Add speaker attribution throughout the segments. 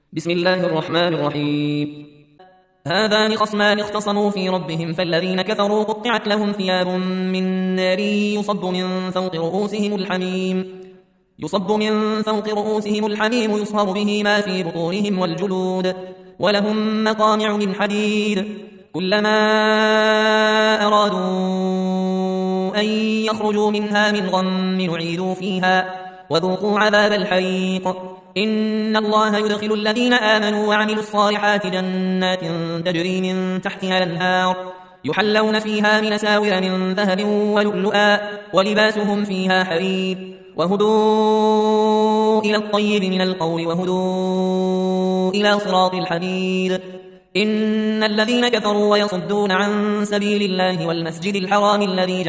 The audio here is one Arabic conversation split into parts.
Speaker 1: بسم الله الرحمن الرحيم. هذان خصمان اختصموا في ربهم فالذين كفروا قطعت لهم ثياب من نار يصب من فوق رؤوسهم الحميم يصهر به ما في بطونهم والجلود ولهم مقامع من حديد كلما أرادوا أن يخرجوا منها من غم نعيدوا فيها وذوقوا عذاب الحريق. إن الله يدخل الذين آمنوا وعملوا الصالحات جنات تجري من تحتها الأنهار يحلون فيها من أساور من ذهب ولؤلؤا ولباسهم فيها حرير وهدوا إلى الطيب من القول وهدوا إلى صراط الحميد. إن الذين كفروا ويصدون عن سبيل الله والمسجد الحرام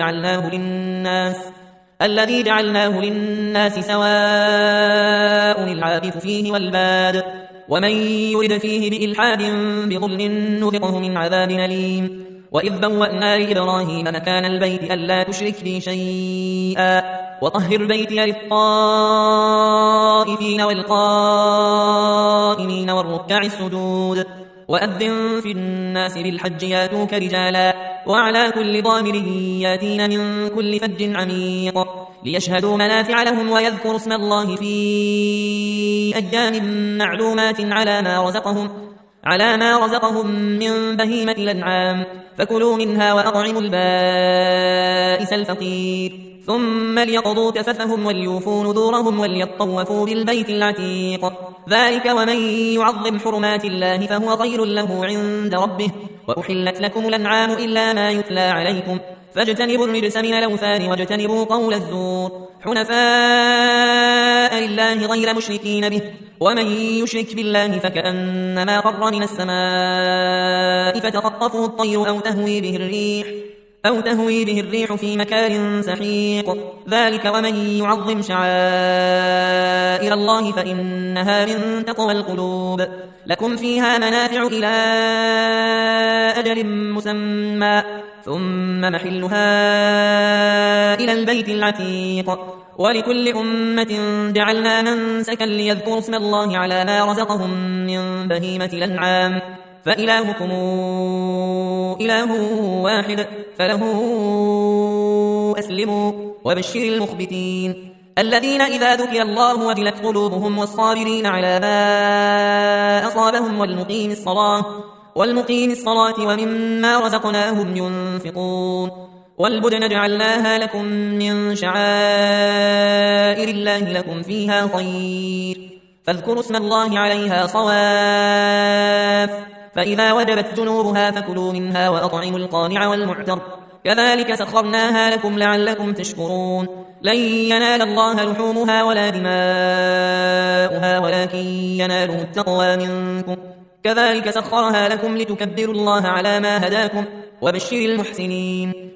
Speaker 1: الذي جعلناه للناس سواء العاكف فيه والباد ومن يرد فيه بإلحاد بظلم نذقه من عذاب أليم. وإذ بوأنا لإبراهيم مكان البيت ألا تشرك بي شيئا وطهر بيتي للطائفين والقائمين والركع السجود وأذن في الناس بالحج ياتوك رجالا وعلى كل ضامر ياتين من كل فج عميق ليشهدوا منافع لهم ويذكروا اسم الله في أيام معلومات على ما رزقهم من بهيمة الأنعام فكلوا منها وأطعموا البائس الفقير ثم ليقضوا تفثهم وليوفوا نذورهم وليطوفوا بالبيت العتيق ذلك ومن يعظم حرمات الله فهو خير له عند ربه. وأحلت لكم الأنعام إلا ما يتلى عليكم فاجتنبوا الرجس من الأوثان واجتنبوا قول الزور حنفاء لله غير مشركين به ومن يشرك بالله فكأنما خر من السماء فتخطفه الطير أو تهوي به الريح في مكان سحيق ذلك ومن يعظم شعائر الله فإنها من تقوى القلوب. لكم فيها منافع إلى أجل مسمى ثم محلها إلى البيت العتيق ولكل أمة جعلنا منسكا ليذكروا اسم الله على ما رزقهم من بهيمة الأنعام فإلهكم إله واحد فله أسلموا وبشر المخبتين الذين إذا ذكر الله وجلت قلوبهم والصابرين على ما أصابهم والمقيم الصلاة ومما رزقناهم ينفقون والبدن جعلناها لكم من شعائر الله لكم فيها خير فاذكروا اسم الله عليها صواف فإذا وجبت جنوبها فكلوا منها وأطعموا القانع والمعتر كذلك سخرناها لكم لعلكم تشكرون. لن ينال الله لحومها ولا دماؤها ولكن يناله التقوى منكم كذلك سخرها لكم لتكبروا الله على ما هداكم وبشر المحسنين.